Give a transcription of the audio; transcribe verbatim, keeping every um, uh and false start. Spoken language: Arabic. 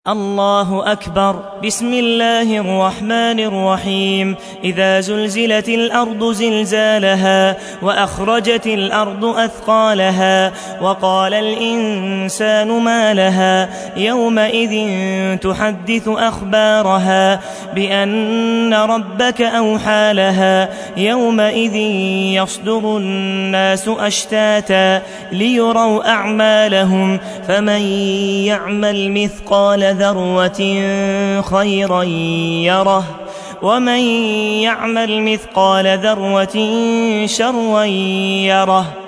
الله أكبر. بسم الله الرحمن الرحيم. إذا زلزلت الأرض زلزالها وأخرجت الأرض أثقالها وقال الإنسان ما لها يومئذ تحدث أخبارها بأن ربك أوحى لها يومئذ يصدر الناس أشتاتا ليروا أعمالهم فمن يعمل مثقال ذرة خيرا يره ومن يعمل مثقال ذرة شرا يره.